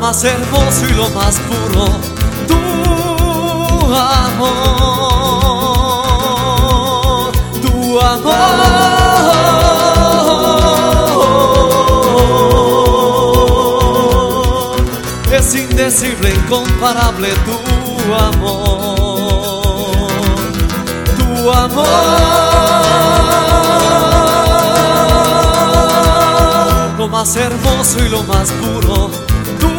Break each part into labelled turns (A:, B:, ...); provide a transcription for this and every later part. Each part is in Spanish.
A: más hermoso y lo más puro, tu amor, tu amor. Es indecible, incomparable tu amor, tu amor. Lo más hermoso y lo más puro, tu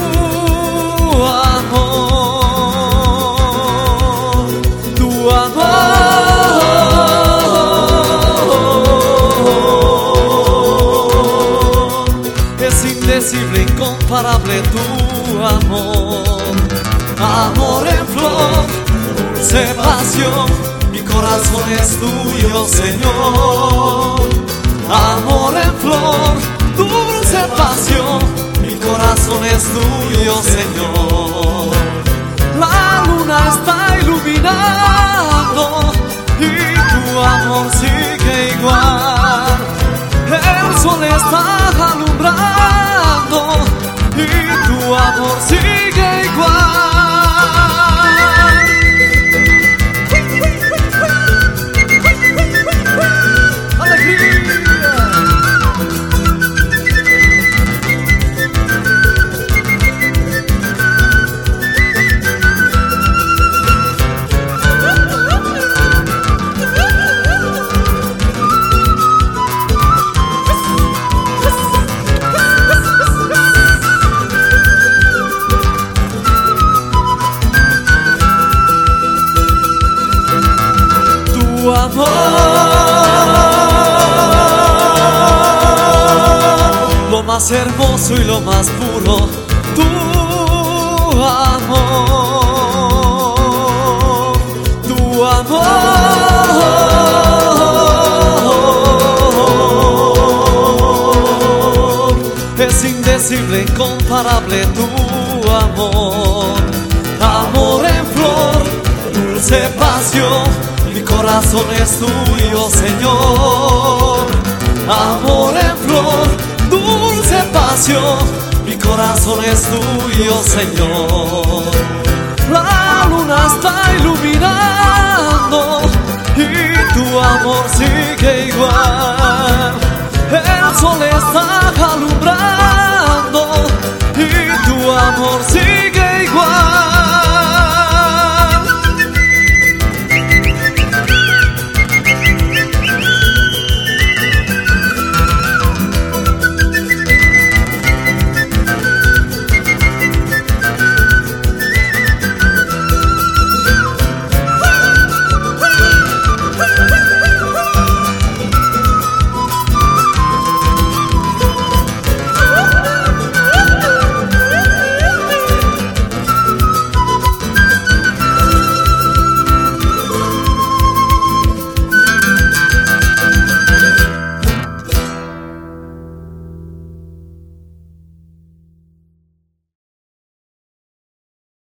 A: amor, tu amor. Es indecible, incomparable tu amor. Amor en flor, dulce pasión, mi corazón es tuyo, Señor. Amor en flor, dulce pasión, mi corazón es tuyo, Señor. La luna está iluminando y tu amor sigue igual. El sol está alumbrando y tu amor sigue igual. Tu amor, lo más hermoso y lo más puro, tu amor, tu amor. Es indecible, incomparable tu amor. Amor en flor, dulce pasión, mi corazón es tuyo, Señor. Amor en flor, dulce pasión, mi corazón es tuyo, Señor. La luna está iluminando y tu amor sigue igual.